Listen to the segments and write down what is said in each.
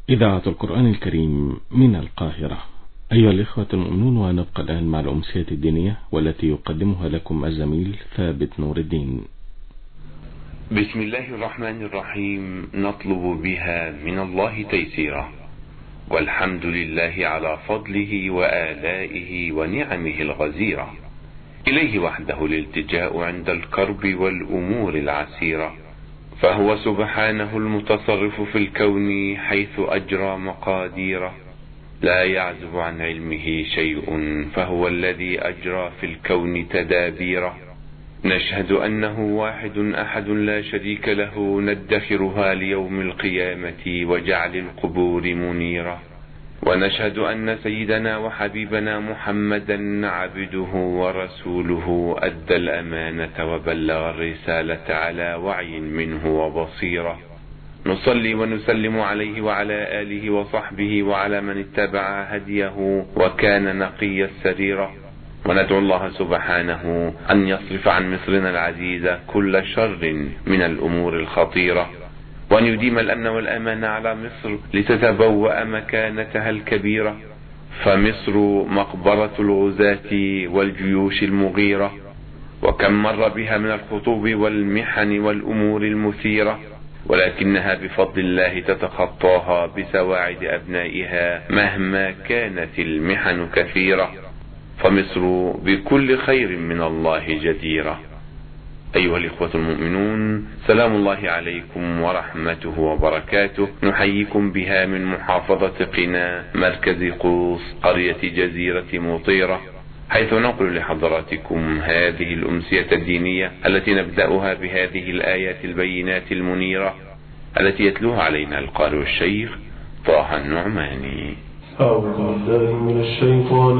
إذاعة القرآن الكريم من القاهرة. أيها الإخوة المؤمنون، ونبقى الآن مع الأمسية الدينية والتي يقدمها لكم الزميل ثابت نور الدين. بسم الله الرحمن الرحيم. نطلب بها من الله تيسيرا، والحمد لله على فضله وآلائه ونعمه الغزيرة. إليه وحده الالتجاء عند الكرب والأمور العسيرة، فهو سبحانه المتصرف في الكون حيث أجرى مقاديره، لا يعزب عن علمه شيء، فهو الذي أجرى في الكون تدابيره. نشهد أنه واحد أحد لا شريك له، ندخرها ليوم القيامة وجعل القبور منيرة. ونشهد أن سيدنا وحبيبنا محمدا عبده ورسوله، أدى الأمانة وبلغ الرسالة على وعي منه وبصيرة. نصلي ونسلم عليه وعلى آله وصحبه وعلى من اتبع هديه وكان نقي السريرة. وندعو الله سبحانه أن يصرف عن مصرنا العزيزة كل شر من الأمور الخطيرة، وأن يديم الأمن والأمان على مصر لتتبوأ مكانتها الكبيرة، فمصر مقبرة الغزاة والجيوش المغيرة، وكم مر بها من الخطوب والمحن والأمور المثيرة، ولكنها بفضل الله تتخطاها بسواعد أبنائها مهما كانت المحن كثيرة، فمصر بكل خير من الله جديرة. أيها الإخوة المؤمنون، سلام الله عليكم ورحمته وبركاته. نحييكم بها من محافظة قنا، مركز قوس، قرية جزيرة مطيرة، حيث ننقل لحضراتكم هذه الأمسية الدينية التي نبدأها بهذه الآيات البينات المنيرة التي يتلوها علينا القارئ الشيخ طه النعماني. أعوذ بالله من الشيطان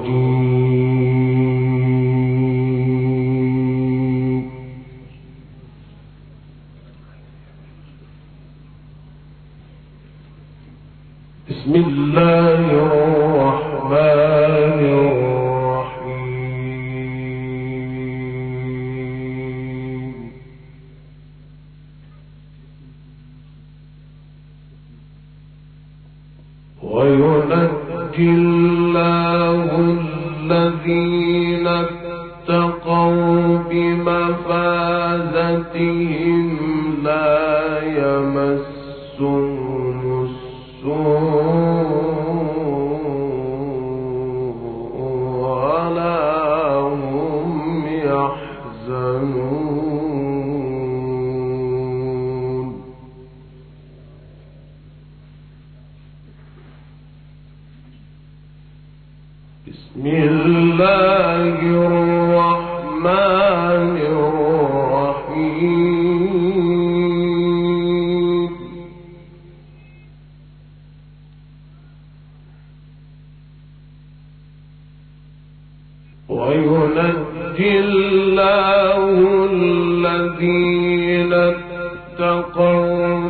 الرجيم. بسم الله الرحمن الرحيم. وينجي الله الذين اتقوا بمفازتهم لا يمسهم السوء ولا هم يحزنون. بسم الله الرحمن الرحيم. وينجي الله الذين اتقوا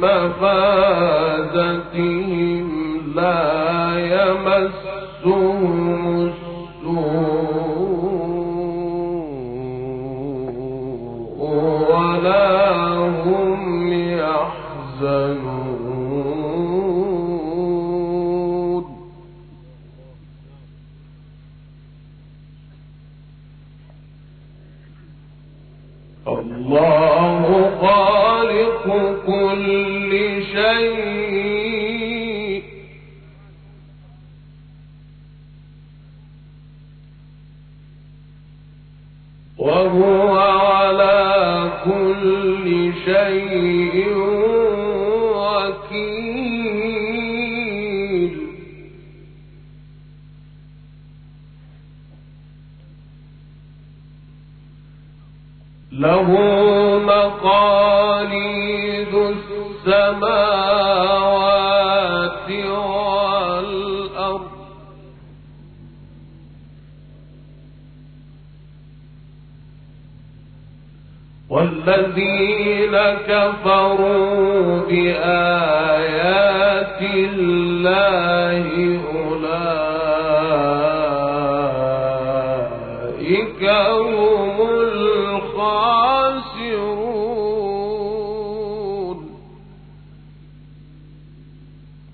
بمفازتهم لا يمسهم السوء ولا هم يحزنون. الله خالق كل شيء وهو على كل شيء وكيل. له مقاليد السماوات والأرض، والذين كفروا بآيات الله أولئك هم الخاسرون.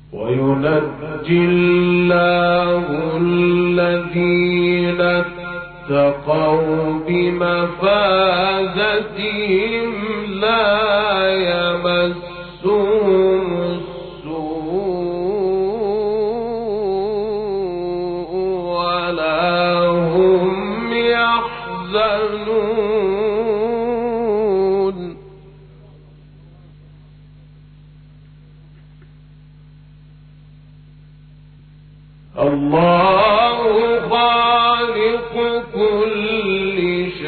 وينجي الله الذين اتقوا بمفازتهم لا يمسهم السوء ولا هم يحزنون. الله خالق كل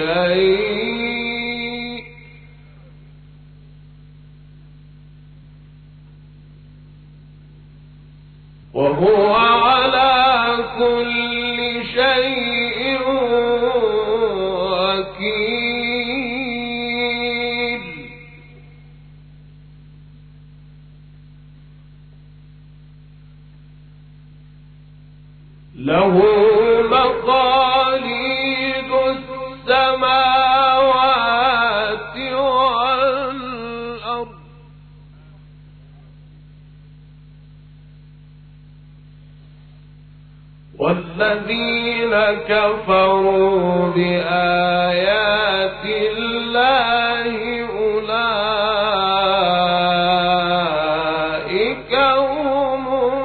شيء وهو على كل شيء وكيل. له مقاليد السماوات والأرض والذين كفروا بآيات الله أولئك هم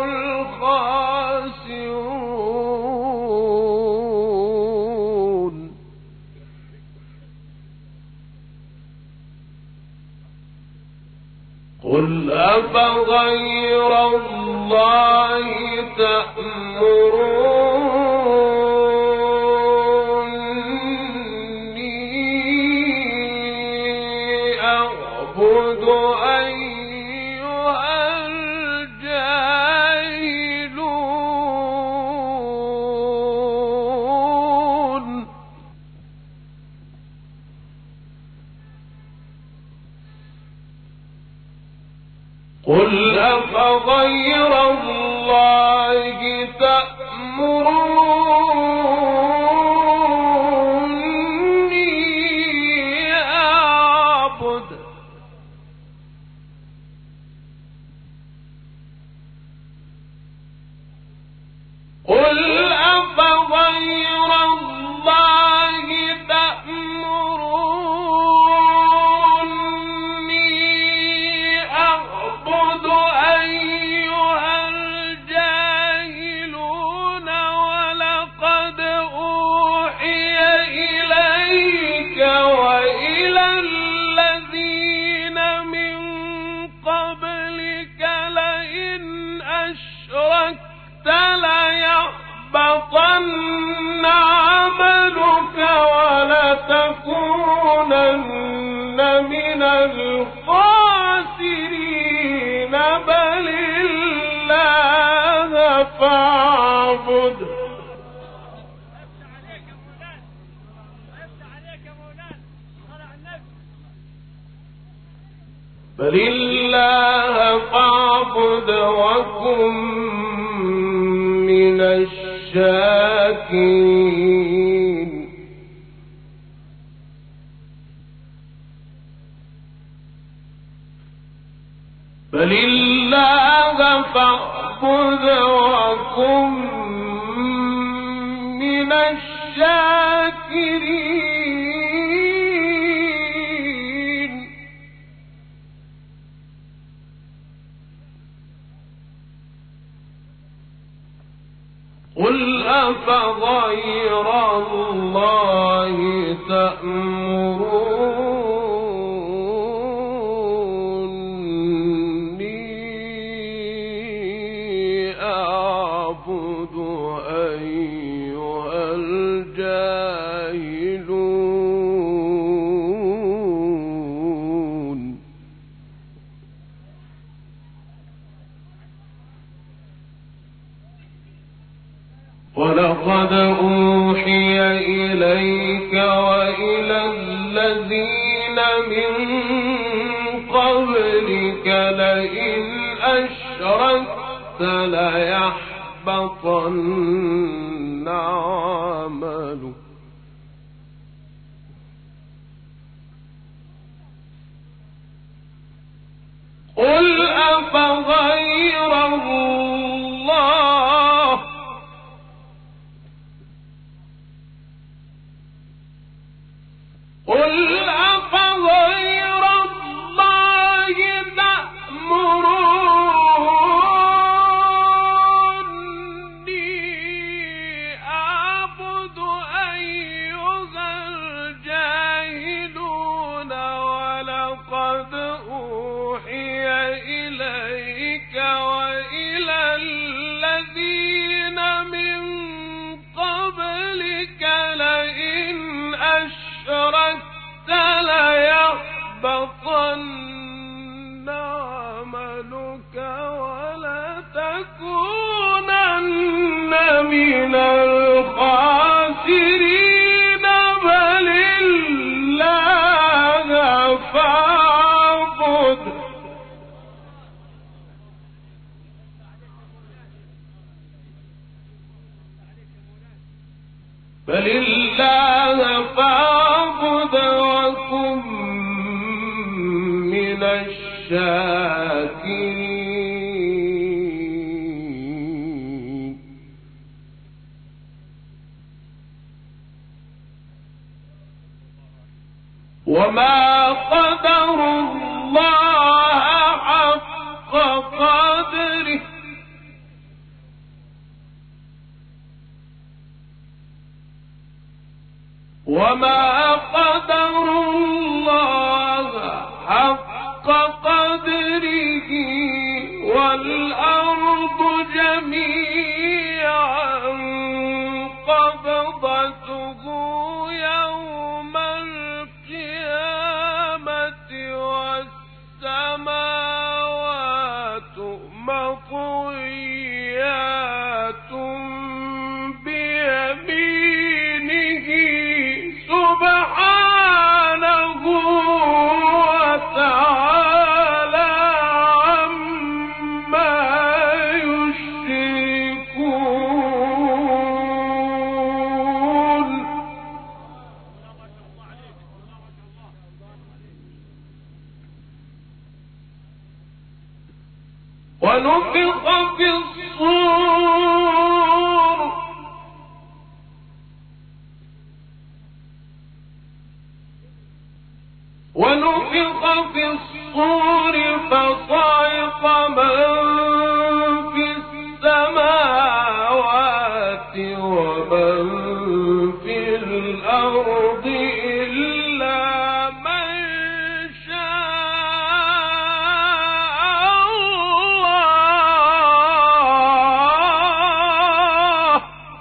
الخاسرون. قل أفغير الله تأمروني أعبد أيها الجاهلون. قل أفغير الله تأمروني أعبد قل أفغير الله تأمروني أعبد أيها الجاهلون ولقد أوحي إليك وإلى الذين من قبلك لئن أشركت ليحبطن عملك ولتكونن من الخاسرين بل الله فاعبد. بل الله فاعبد وكن من الشاكرين. بل الله فاعبد وكن من الشاكرين. قل أفغير الله تأمروني أعبد أيها الجاهلون. ولقد أوحي إليك وإلى الذين من قبلك لئن أشركت ليحبطن عملك قل أفغير الله يحبطن عملك ولا تكونن من الخاسرين بل الله فاعبد وكن من الشاكرين. وما قدر الله حق قدره وما قدر الله حق قدره والأرض جميعا قبضته يوم القيامة والسماوات مطويات بيمينه سبحانه وتعالى عما يشركون. ونفخ في الصور فصعق من في السماوات ومن في الأرض إلا من شاء الله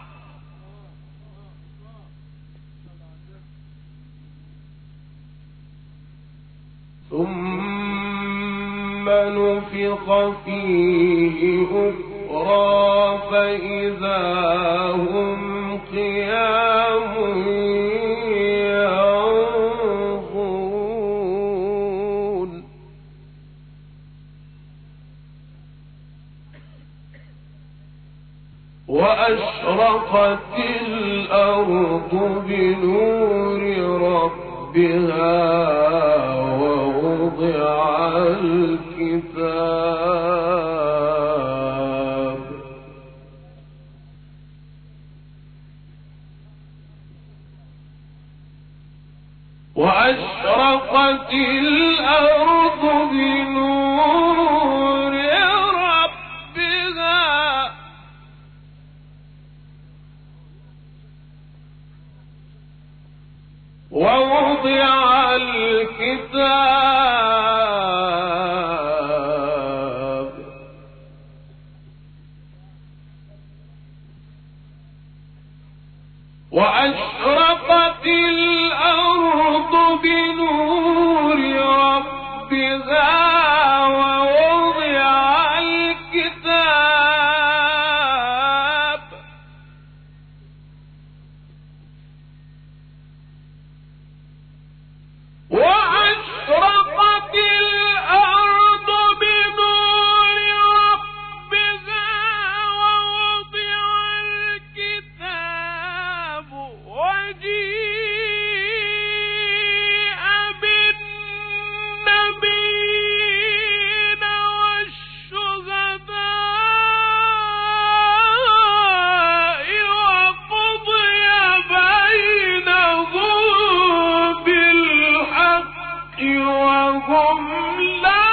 ثم نفخ فيه أخرى فإذا هم قيام ينظرون. وأشرقت الأرض بنور ربها ووضع الكتاب وأشرقت الأرض بنور ربها ووضع الكتاب وأشرقت الأرض بنور ربها ووضع الكتاب وأشرقت الأرض بنور ربها ووضع الكتاب وجيء بالنبيين والشهداء وقضي بينهم بالحق وهم لا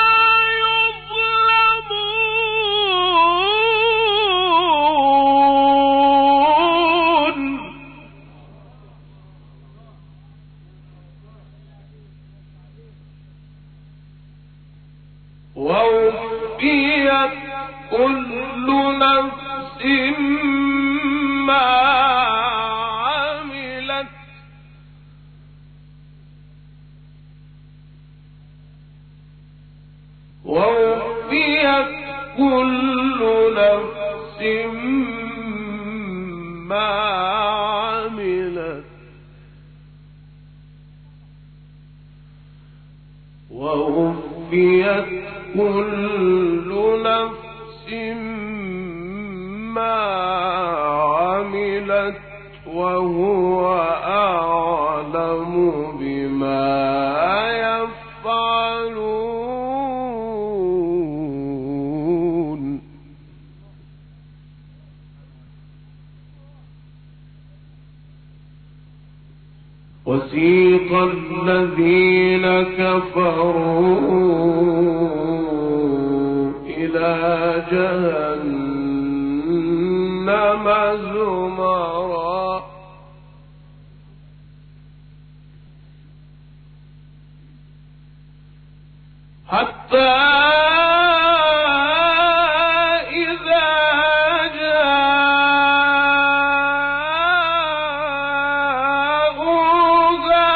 يظلمون. ووفيت كل نفس ما عملت ووفيت كل نفس ما عملت ووفيت كل نفس ما عملت وهو أعلم بما يفعلون. وسيق الذين كفروا إلى جهنم زمرا حتى إذا جاءوها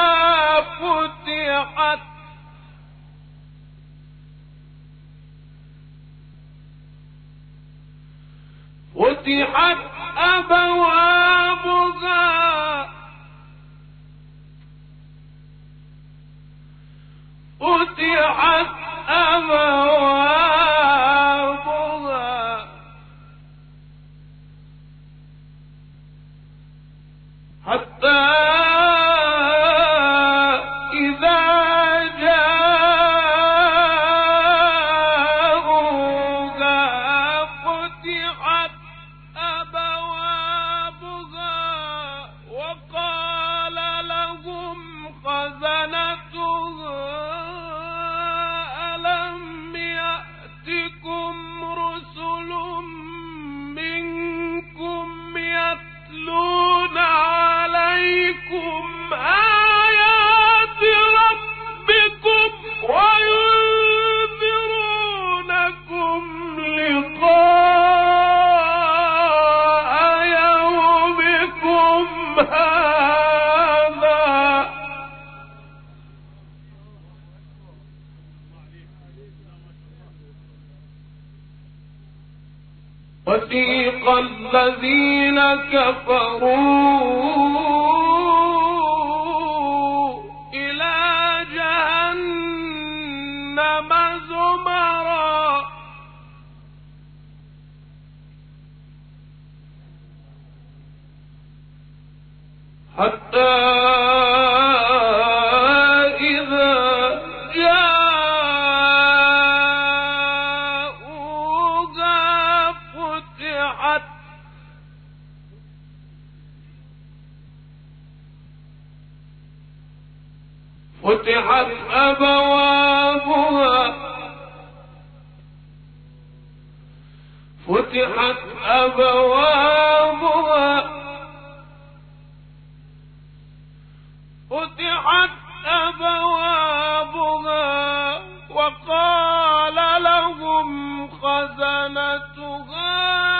فتحت أبوابها حتى إذا جاءوها فتحت أبوابها وقال لهم خزنتها ألم يأتكم رسل منكم يتلون عليكم آيات ربكم وينذرونكم لقاء يومكم هذا وسيق الذين كفروا إلى جهنم زمرا حتى إذا جاءوها فتحت أبوابها وقال لهم خزنتها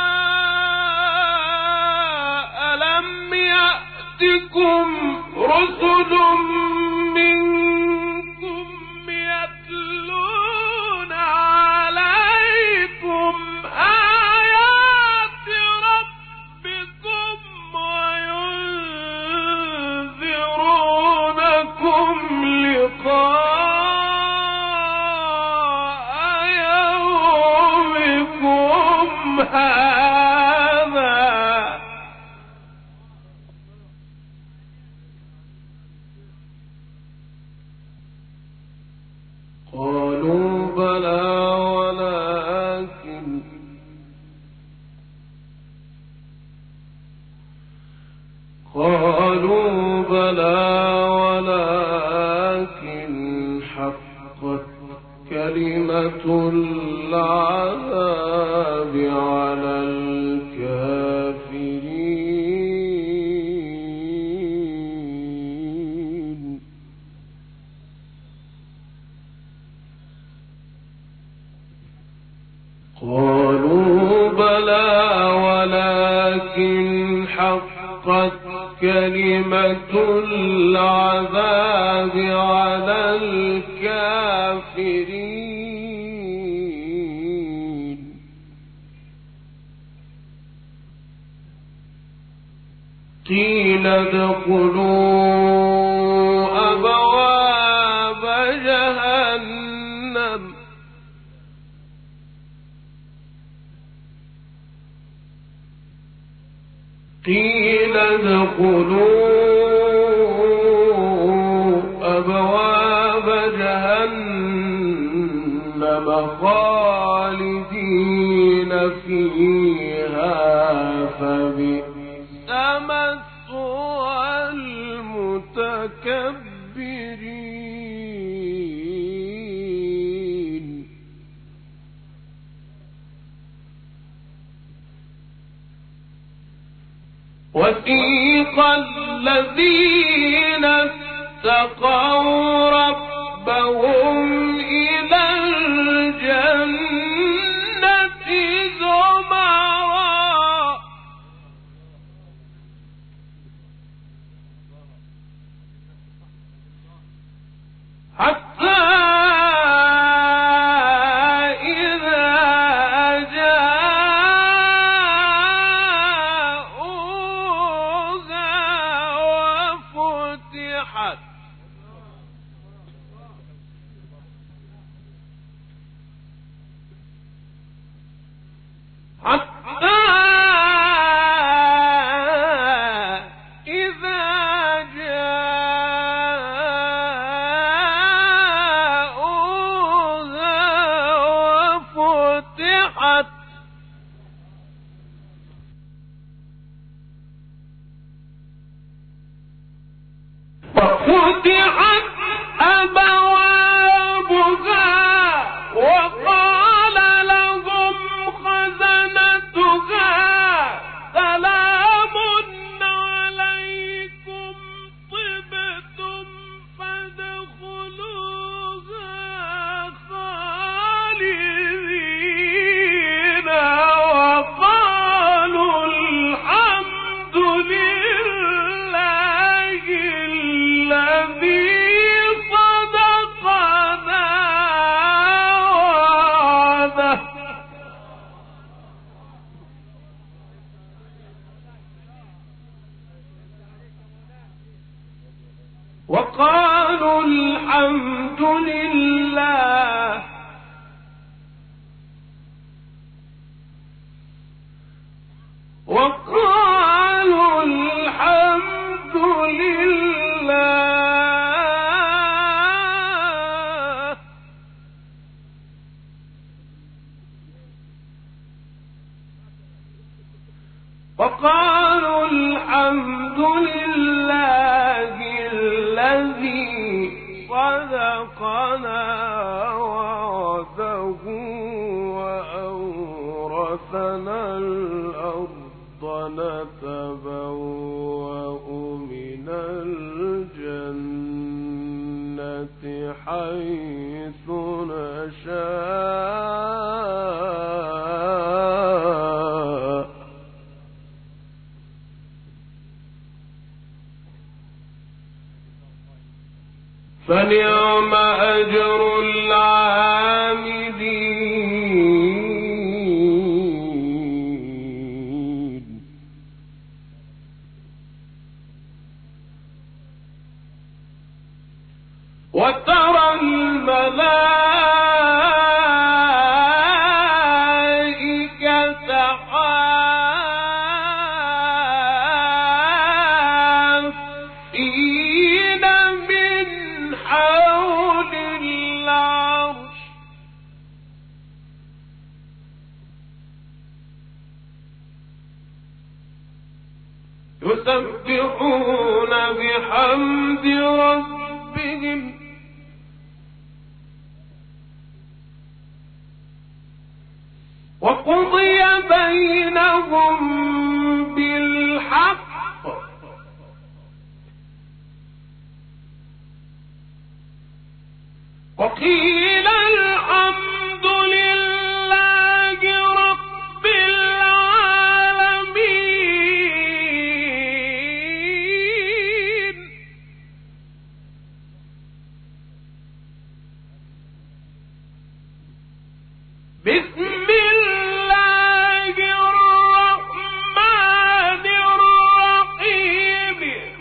ألم يأتكم رسل منكم يتلون عليكم آيات ربكم وينذرونكم لقاء يومكم هذا قالوا بلى ولكن حقت كلمة العذاب على الكافرين. قالوا بلى ولكن حقت كلمة العذاب على الكافرين. ادخلوا أبواب جهنم قيل ادخلوا أبواب جهنم خالدين فيها فبئس مثوى المتكبرين وسيق الذين اتقوا ربهم إلى الجنة زمرا حتى وفتحت أبوابها وقال لهم خزنتها سلام عليكم طبتم فادخلوها خالدين وقالوا الحمد لله الذي صدقنا وعده وقالوا الحمد لله وقالوا الحمد لله وقالوا الحمد لله الذي صدقنا وعده وأورثنا الأرض نتبوأ من الجنة حيث نشاء فنعم أجر العاملين وترى الملائكة حافين من حول العرش يسبحون بحمد ربهم وقضي بينهم بالحق وقيل الحمد لله رب العالمين بسم الله الرحمن الرحيم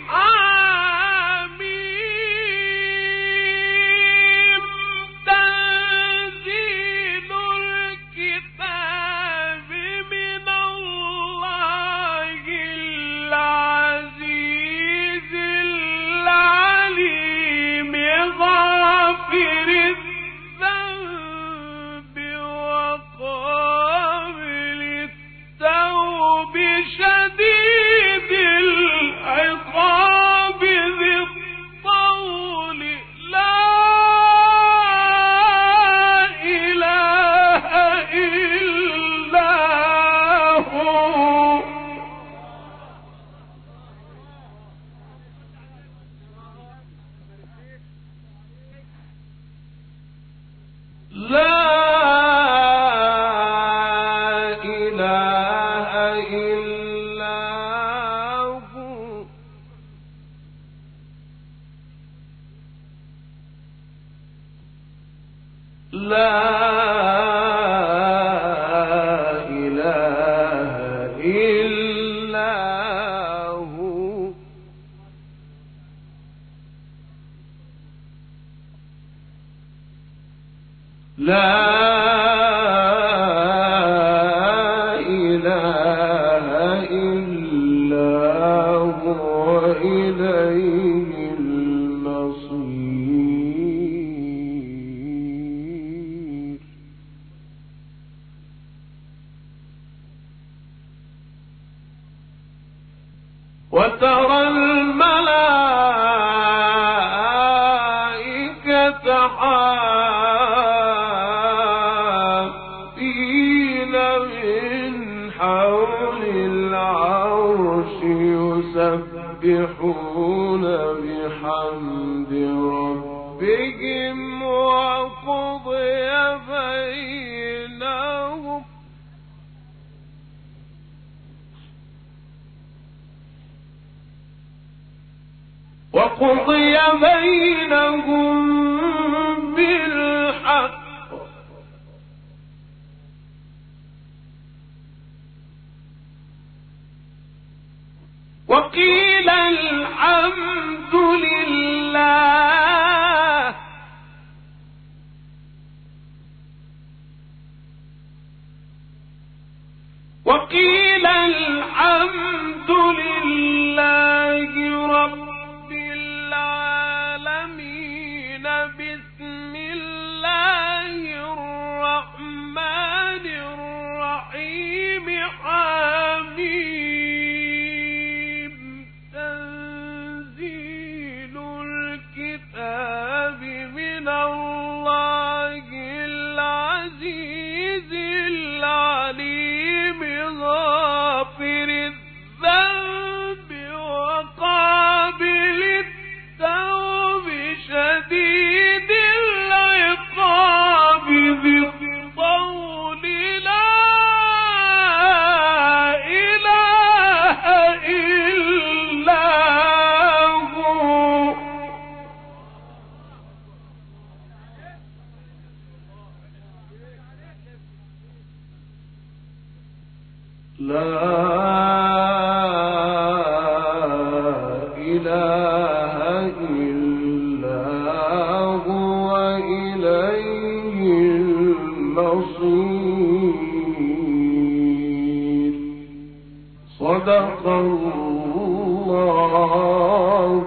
وترى الملائكة حافين من حول العرش يسبحون بحمد ربهم وقضي بينهم بالحق وقيل الحمد لله وقيل الحمد لله رب العالمين بسم الله الرحمن الرحيم حميم تنزيل الكتاب من الله العزيز العليم غافر الذنب وقابل التوب شديد العقاب ذي الطول لا إله إلا هو صدق الله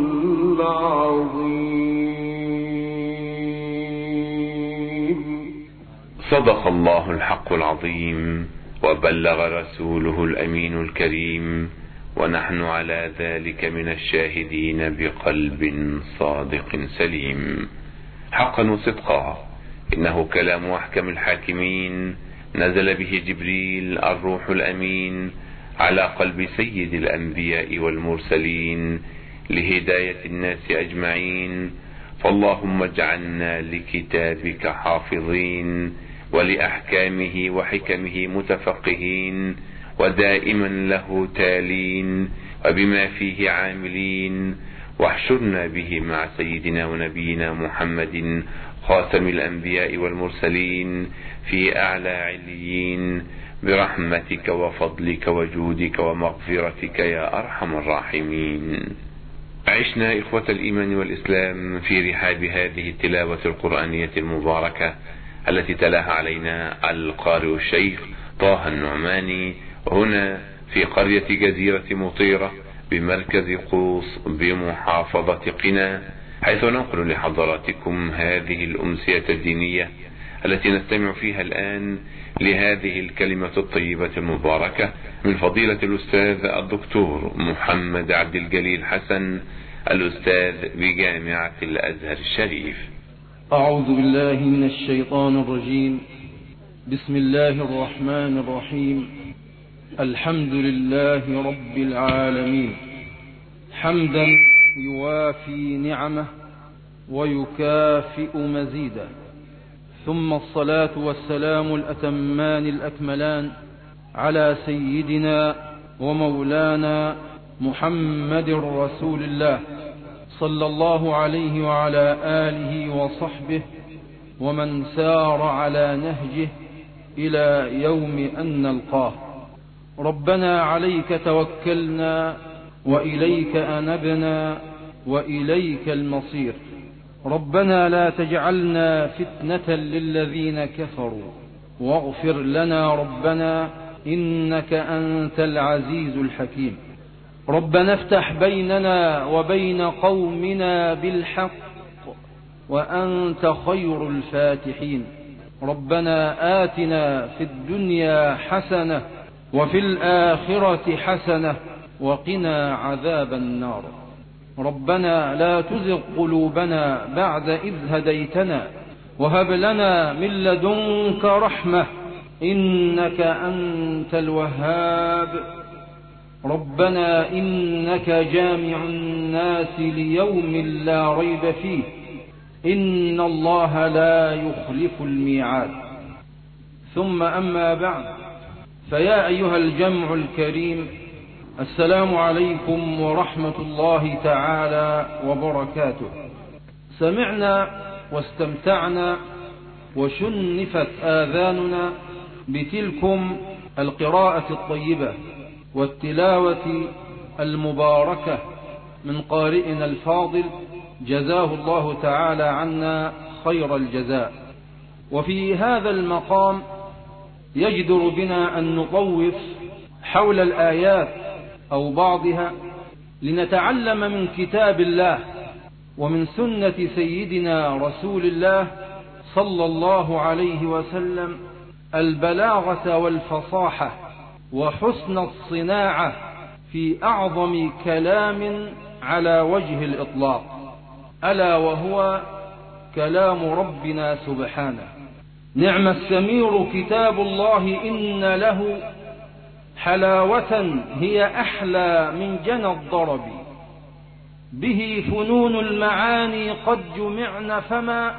العظيم. صدق الله الحق العظيم وبلغ رسوله الأمين الكريم، ونحن على ذلك من الشاهدين بقلب صادق سليم. حقا وصدقا إنه كلام أحكم الحاكمين، نزل به جبريل الروح الأمين على قلب سيد الأنبياء والمرسلين لهداية الناس أجمعين. فاللهم اجعلنا لكتابك حافظين، ولأحكامه وحكمه متفقهين، ودائما له تالين، وبما فيه عاملين، واحشرنا به مع سيدنا ونبينا محمد خاتم الأنبياء والمرسلين في أعلى عليين، برحمتك وفضلك وجودك ومغفرتك يا أرحم الراحمين. عشنا إخوة الإيمان والإسلام في رحاب هذه التلاوة القرآنية المباركة التي تلاها علينا القارئ الشيخ طه النعماني، هنا في قرية جزيرة مطيرة بمركز قوس بمحافظة قنا، حيث ننقل لحضراتكم هذه الأمسية الدينية التي نستمع فيها الآن لهذه الكلمة الطيبة المباركة من فضيلة الأستاذ الدكتور محمد عبد الجليل حسن، الأستاذ بجامعة الأزهر الشريف. أعوذ بالله من الشيطان الرجيم. بسم الله الرحمن الرحيم. الحمد لله رب العالمين، حمدا يوافي نعمه ويكافئ مزيدا، ثم الصلاة والسلام الأتمان الأكملان على سيدنا ومولانا محمد رسول الله صلى الله عليه وعلى آله وصحبه ومن سار على نهجه إلى يوم أن نلقاه. ربنا عليك توكلنا وإليك أنبنا وإليك المصير. ربنا لا تجعلنا فتنة للذين كفروا واغفر لنا ربنا إنك أنت العزيز الحكيم. ربنا افتح بيننا وبين قومنا بالحق وأنت خير الفاتحين. ربنا آتنا في الدنيا حسنة وفي الآخرة حسنة وقنا عذاب النار. ربنا لا تزغ قلوبنا بعد إذ هديتنا وهب لنا من لدنك رحمة إنك أنت الوهاب. ربنا إنك جامع الناس ليوم لا ريب فيه إن الله لا يخلف الميعاد. ثم أما بعد، فيا أيها الجمع الكريم، السلام عليكم ورحمة الله تعالى وبركاته. سمعنا واستمتعنا وشنفت آذاننا بتلكم القراءة الطيبة والتلاوة المباركة من قارئنا الفاضل جزاه الله تعالى عنا خير الجزاء. وفي هذا المقام يجدر بنا أن نطوف حول الآيات أو بعضها لنتعلم من كتاب الله ومن سنة سيدنا رسول الله صلى الله عليه وسلم البلاغة والفصاحة وحسن الصناعة في أعظم كلام على وجه الإطلاق، ألا وهو كلام ربنا سبحانه. نعم السمير كتاب الله إن له حلاوة هي أحلى من جنى الضرب، به فنون المعاني قد جمعن فما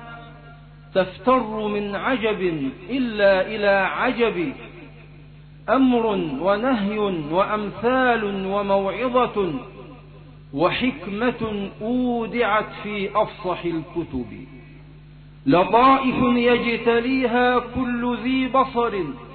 تفتر من عجب إلا إلى عجب. أمر ونهي وأمثال وموعظة وحكمة أودعت في أفصح الكتب، لطائف يجتليها كل ذي بصر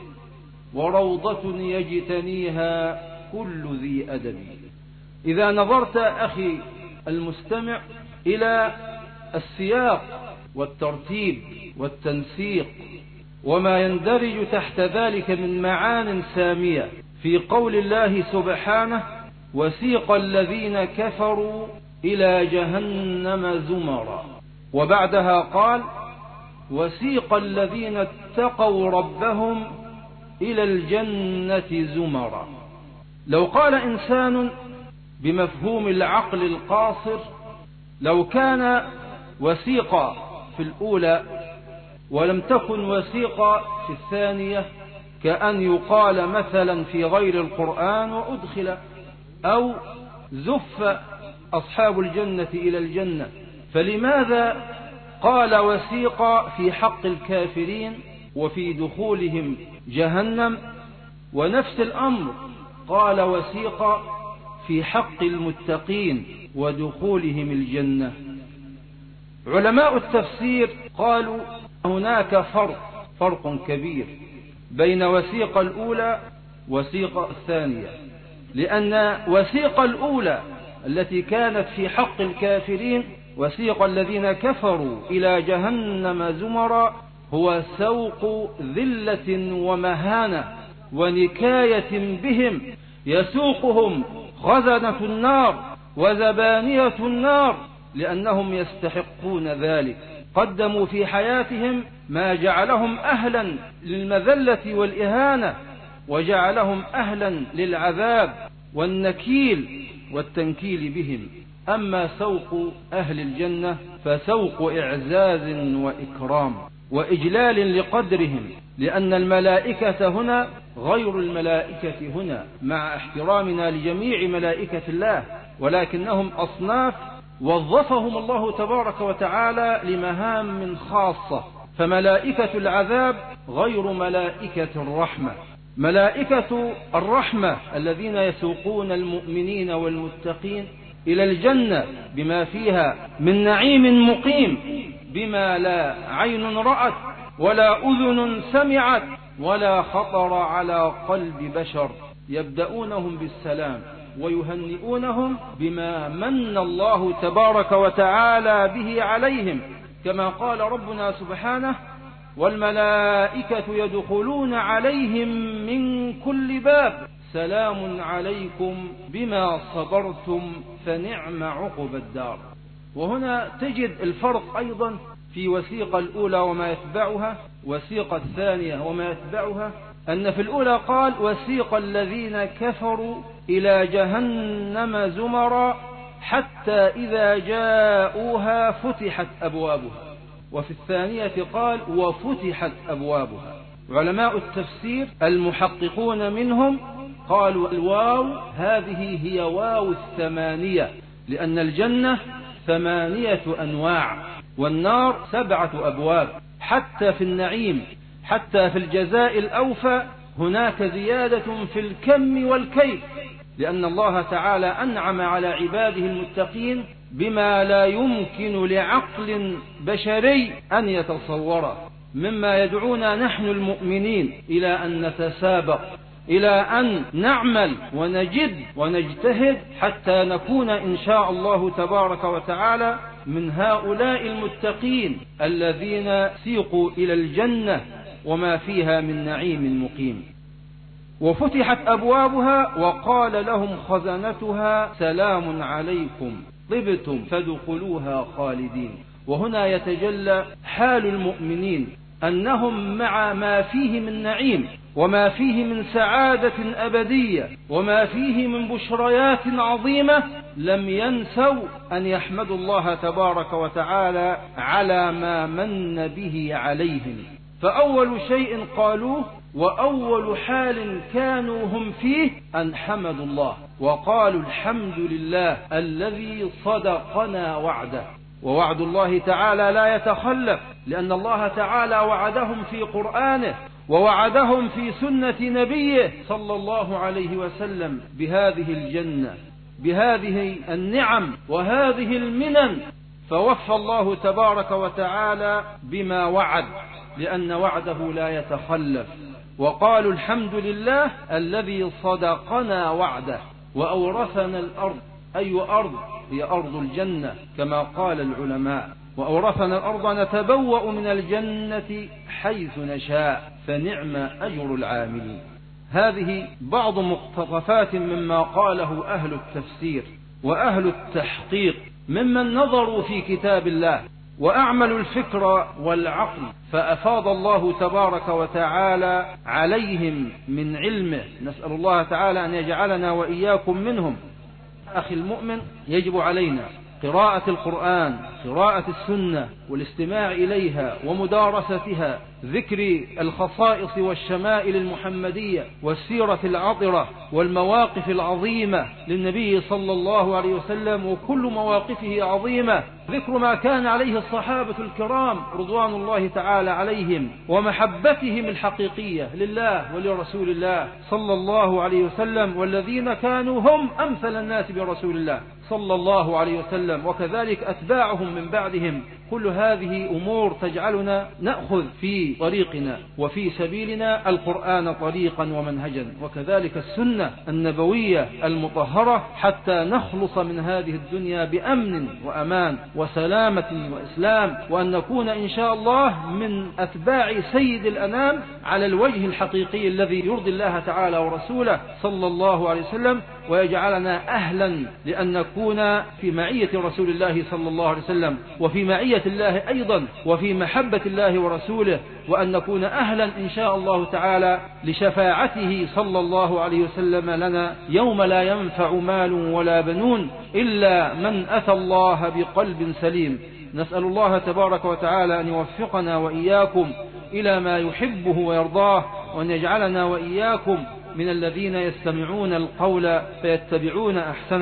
وروضة يجتنيها كل ذي أدب. إذا نظرت أخي المستمع إلى السياق والترتيب والتنسيق وما يندرج تحت ذلك من معان سامية في قول الله سبحانه: وسيق الذين كفروا إلى جهنم زمرا، وبعدها قال: وسيق الذين اتقوا ربهم إلى الجنة زمرا. لو قال إنسان بمفهوم العقل القاصر: لو كان وسيق في الأولى ولم تكن وسيق في الثانية، كأن يقال مثلا في غير القرآن وأدخل، أو زف أصحاب الجنة إلى الجنة، فلماذا قال وسيق في حق الكافرين وفي دخولهم جهنم، ونفس الأمر قال وسيق في حق المتقين ودخولهم الجنة؟ علماء التفسير قالوا هناك فرق كبير بين وسيق الأولى وسيق الثانية، لأن وسيق الأولى التي كانت في حق الكافرين وسيق الذين كفروا إلى جهنم زمرا هو سوق ذلة ومهانة ونكاية بهم، يسوقهم خزنة النار وزبانية النار لأنهم يستحقون ذلك. قدموا في حياتهم ما جعلهم أهلا للمذلة والإهانة، وجعلهم أهلا للعذاب والنكيل والتنكيل بهم. أما سوق أهل الجنة فسوق إعزاز وإكرام وإجلال لقدرهم، لأن الملائكة هنا غير الملائكة هنا، مع احترامنا لجميع ملائكة الله، ولكنهم أصناف وظفهم الله تبارك وتعالى لمهام خاصة فملائكة العذاب غير ملائكة الرحمة. ملائكة الرحمة الذين يسوقون المؤمنين والمتقين إلى الجنة بما فيها من نعيم مقيم، بما لا عين رأت ولا أذن سمعت ولا خطر على قلب بشر، يبدأونهم بالسلام ويهنئونهم بما من الله تبارك وتعالى به عليهم، كما قال ربنا سبحانه: والملائكة يدخلون عليهم من كل باب سلام عليكم بما صبرتم فنعم عقب الدار. وهنا تجد الفرق أيضا في وثيقة الأولى وما يتبعها، وثيقة الثانية وما يتبعها، أن في الأولى قال: وثيق الذين كفروا إلى جهنم زمرا حتى إذا جاءوها فتحت أبوابها، وفي الثانية قال: وفتحت أبوابها. علماء التفسير المحققون منهم قالوا الواو هذه هي واو الثمانية، لأن الجنة 8 أنواع والنار 7 أبواب. حتى في النعيم، حتى في الجزاء الأوفى هناك زيادة في الكم والكيف، لأن الله تعالى أنعم على عباده المتقين بما لا يمكن لعقل بشري أن يتصوره، مما يدعونا نحن المؤمنين إلى أن نتسابق، إلى أن نعمل ونجد ونجتهد حتى نكون إن شاء الله تبارك وتعالى من هؤلاء المتقين الذين سيقوا إلى الجنة وما فيها من نعيم مقيم. وفتحت أبوابها وقال لهم خزنتها سلام عليكم طبتم فادخلوها خالدين. وهنا يتجلى حال المؤمنين أنهم مع ما فيه من نعيم وما فيه من سعادة أبدية وما فيه من بشريات عظيمة لم ينسوا أن يحمدوا الله تبارك وتعالى على ما من به عليهم. فأول شيء قالوه وأول حال كانوا هم فيه أن حمدوا الله وقالوا الحمد لله الذي صدقنا وعده. ووعد الله تعالى لا يتخلف، لأن الله تعالى وعدهم في قرآنه ووعدهم في سنة نبيه صلى الله عليه وسلم بهذه الجنة، بهذه النعم وهذه المنن، فوفى الله تبارك وتعالى بما وعد، لأن وعده لا يتخلف. وقالوا الحمد لله الذي صدقنا وعده وأورثنا الأرض. أي أرض؟ هي أرض الجنة كما قال العلماء. وأورثنا الأرض نتبوأ من الجنة حيث نشاء فنعم أجر العاملين. هذه بعض مقتطفات مما قاله أهل التفسير وأهل التحقيق ممن نظروا في كتاب الله وأعملوا الفكر والعقل، فأفاض الله تبارك وتعالى عليهم من علمه. نسأل الله تعالى أن يجعلنا وإياكم منهم. أخي المؤمن، يجب علينا قراءة القرآن، قراءة السنة والاستماع إليها ومدارستها، ذكر الخصائص والشمائل المحمدية والسيرة العطرة والمواقف العظيمة للنبي صلى الله عليه وسلم، وكل مواقفه عظيمة، ذكر ما كان عليه الصحابة الكرام رضوان الله تعالى عليهم ومحبتهم الحقيقية لله ولرسول الله صلى الله عليه وسلم، والذين كانوا هم أمثل الناس برسول الله صلى الله عليه وسلم، وكذلك أتباعهم من بعدهم. كل هذه أمور تجعلنا نأخذ في طريقنا وفي سبيلنا القرآن طريقا ومنهجا، وكذلك السنة النبوية المطهرة، حتى نخلص من هذه الدنيا بأمن وأمان وسلامة وإسلام، وأن نكون إن شاء الله من أتباع سيد الأنام على الوجه الحقيقي الذي يرضي الله تعالى ورسوله صلى الله عليه وسلم، ويجعلنا أهلا لأن نكون في معية رسول الله صلى الله عليه وسلم وفي معية الله أيضا وفي محبة الله ورسوله، وأن نكون أهلا إن شاء الله تعالى لشفاعته صلى الله عليه وسلم لنا يوم لا ينفع مال ولا بنون إلا من أتى الله بقلب سليم. نسأل الله تبارك وتعالى أن يوفقنا وإياكم إلى ما يحبه ويرضاه، وأن يجعلنا وإياكم من الذين يستمعون القول فيتبعون أحسنه.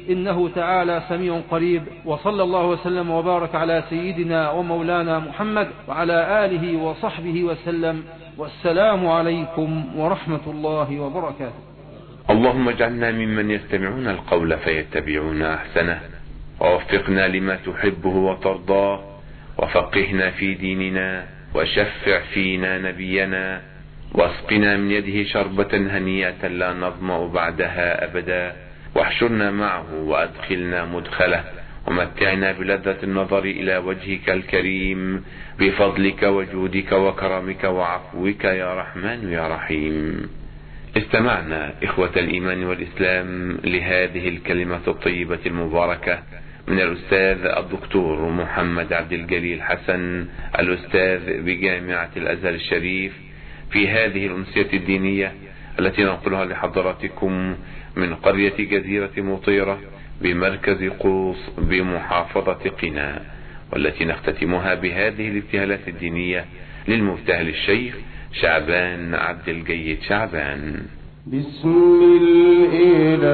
إنه تعالى سميع قريب. وصلى الله وسلم وبارك على سيدنا ومولانا محمد وعلى آله وصحبه وسلم، والسلام عليكم ورحمة الله وبركاته. اللهم اجعلنا ممن يستمعون القول فيتبعون أحسنه، ووفقنا لما تحبه وترضاه، وفقهنا في ديننا، وشفع فينا نبينا، واسقنا من يده شربة هنيئة لا نظمأ بعدها أبدا، واحشرنا معه وأدخلنا مدخله، ومتعنا بلذة النظر إلى وجهك الكريم بفضلك وجودك وكرمك وعفوك يا رحمن يا رحيم. استمعنا إخوة الإيمان والإسلام لهذه الكلمة الطيبة المباركة من الأستاذ الدكتور محمد عبد الجليل حسن، الأستاذ بجامعة الأزهر الشريف، في هذه الأمسية الدينية التي ننقلها لحضراتكم من قرية جزيرة مطيرة بمركز قوس بمحافظة قنا، والتي نختتمها بهذه الابتهالات الدينية للمبتهل الشيخ شعبان عبد الجيد شعبان. بسم الإله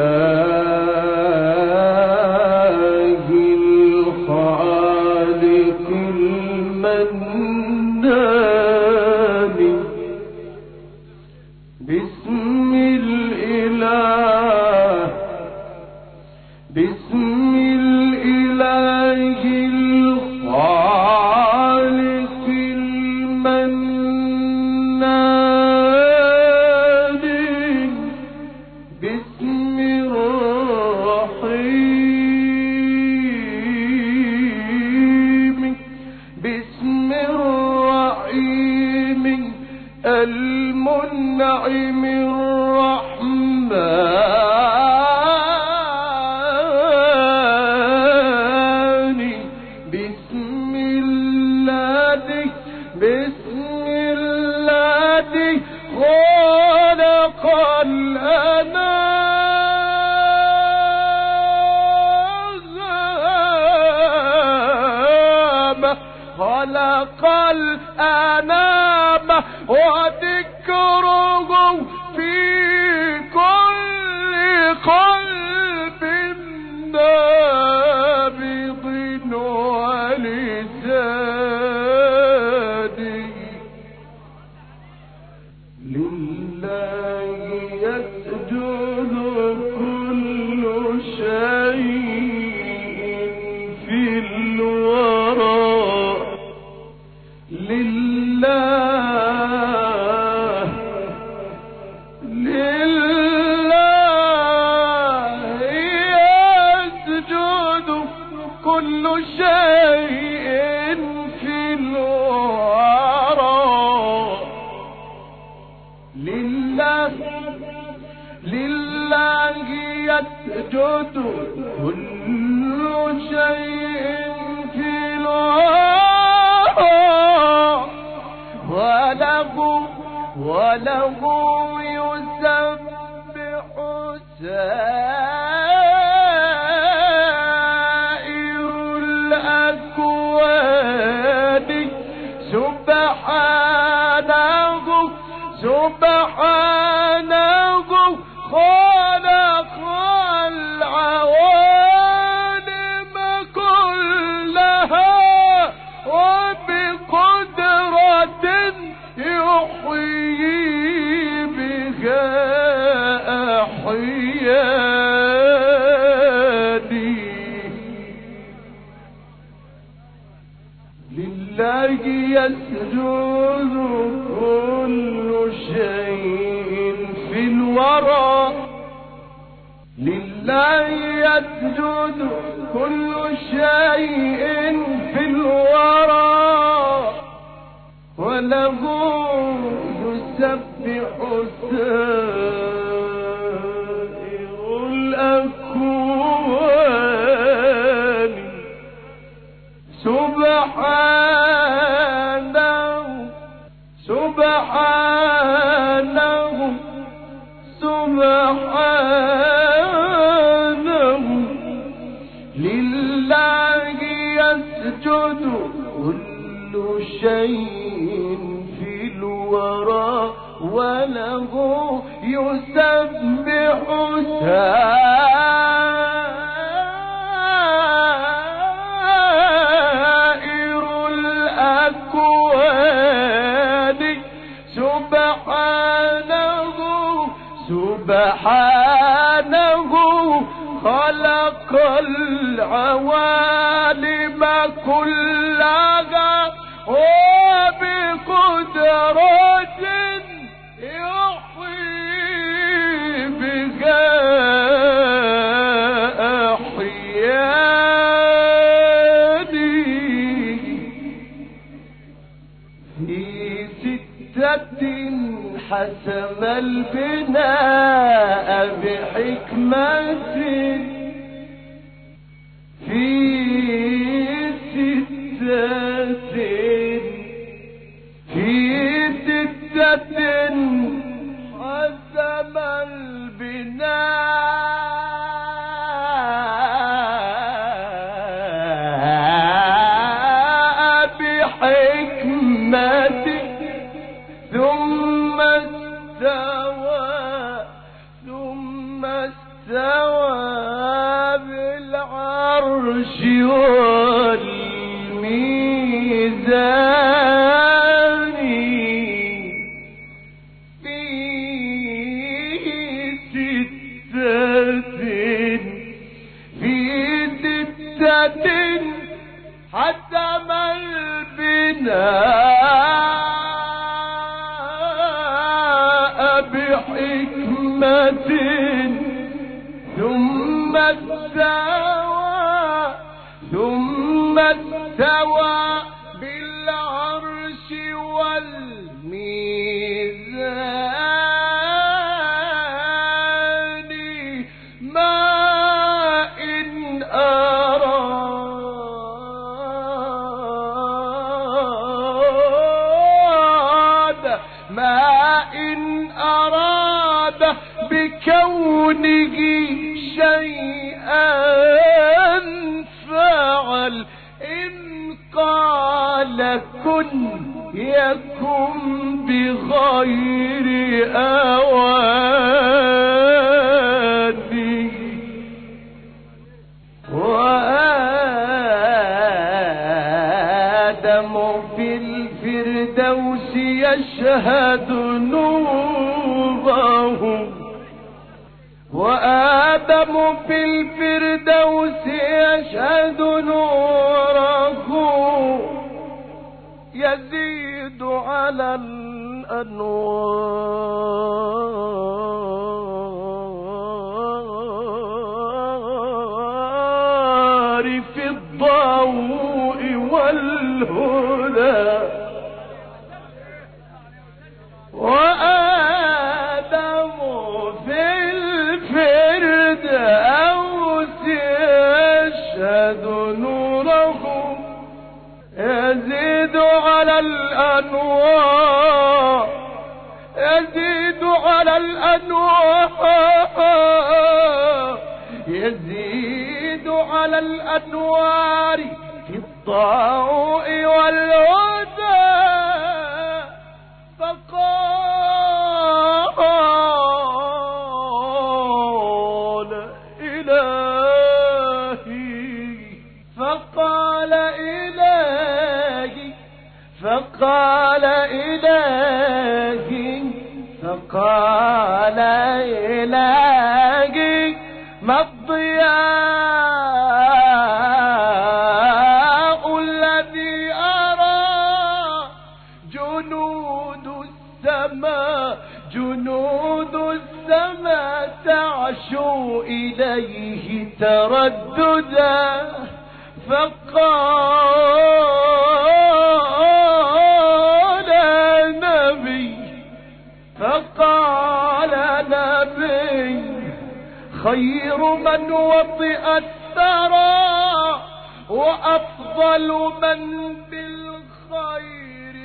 الخالق المنان، بسم الإله، بسم الإله الخالق المنان، بسم الرحيم، بسم الرحيم المنعم الرحمن، بسم الله، بسم الله خلق الأنام، خلق الأنام وذكره في كل قلب نابض ولسان، لله يسجد كل شيء في الورى، لله، لله يسجد كل شيء في الورى، لله، لله يسجد كل شيء في الورى، وله يسبح سائر الأكوان، سبحانه، سبحانه خلق العوالم كلها وبقدرة يحيي بها أحياني، لله يسجد كل شيء في الورى، لله يسجد كل شيء في الورى، وله يسبح سائر الأكوان، سبحانه، سبحانه، سبحانه، لله يسجد كل شيء في الورى، وله يسبح سائر سبحانه خلق العوالم كلها وبقدرة يحيي بها أحياني في ستة حسم البناء بحكمة في ستة حسم البناء بحكمة ثم استوى بالعرش والميزان في ستة حتم البناء بحكمة ثم استوى بالعرش والميزان ما إن أراد بكونه شيئا فعل إن قال كن يكن بغير أواني وآدم في الفردوس يشهد نوره وآدم في الفردوس يشهد نوره يزيد على الأنوار في الضوء والهدى وآدم في الفردوس يشهد نوره يزيد على الأنوار يزيد على الأنوار يزيد على الأنوار في الضوء والهدى فقال إلهي فقال إلهي ما الضياء الذي أرى جنود السماء تعشو إليه ترددا فقال نبي خير من وطئ الثرى وأفضل من بالخير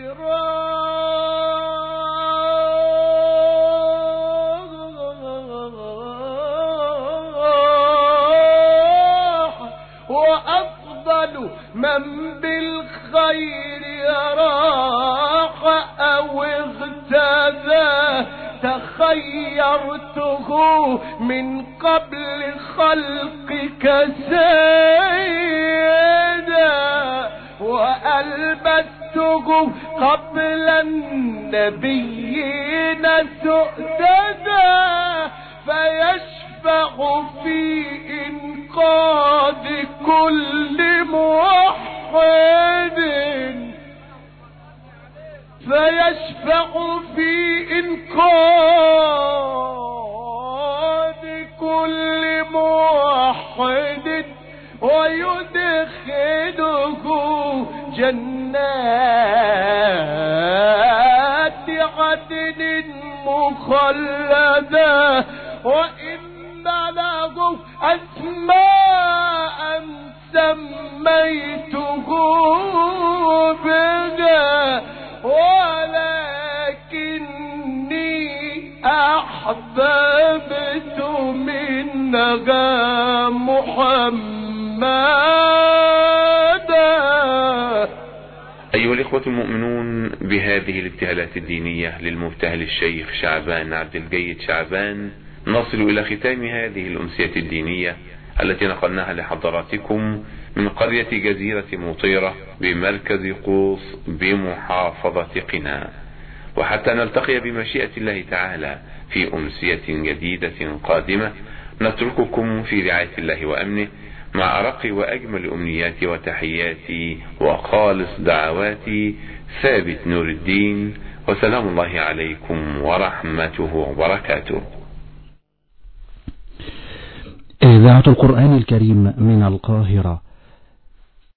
راح وأفضل من بالخير راح أو اغتدى تخيرته من قبل خلقك سيدا وألبسته قبل النبيين سؤددا فيشفع في إنقاذ كل موحد، فيشفع في إنقاذ كل موحد ويدخله جنات عدن مخلدة، وإن له أسماء سميته بها ولكني أحببت منها محمدا. أيها الإخوة المؤمنون، بهذه الابتهالات الدينية للمبتهل الشيخ شعبان عبد الجيد شعبان نصل إلى ختام هذه الأمسية الدينية التي نقلناها لحضراتكم من قرية جزيرة مطيرة بمركز قوس بمحافظة قنا، وحتى نلتقي بمشيئة الله تعالى في أمسية جديدة قادمة نترككم في رعاية الله وأمنه مع أرق وأجمل أمنياتي وتحياتي وخالص دعواتي ثابت نور الدين، وسلام الله عليكم ورحمته وبركاته. إذاعة القرآن الكريم من القاهرة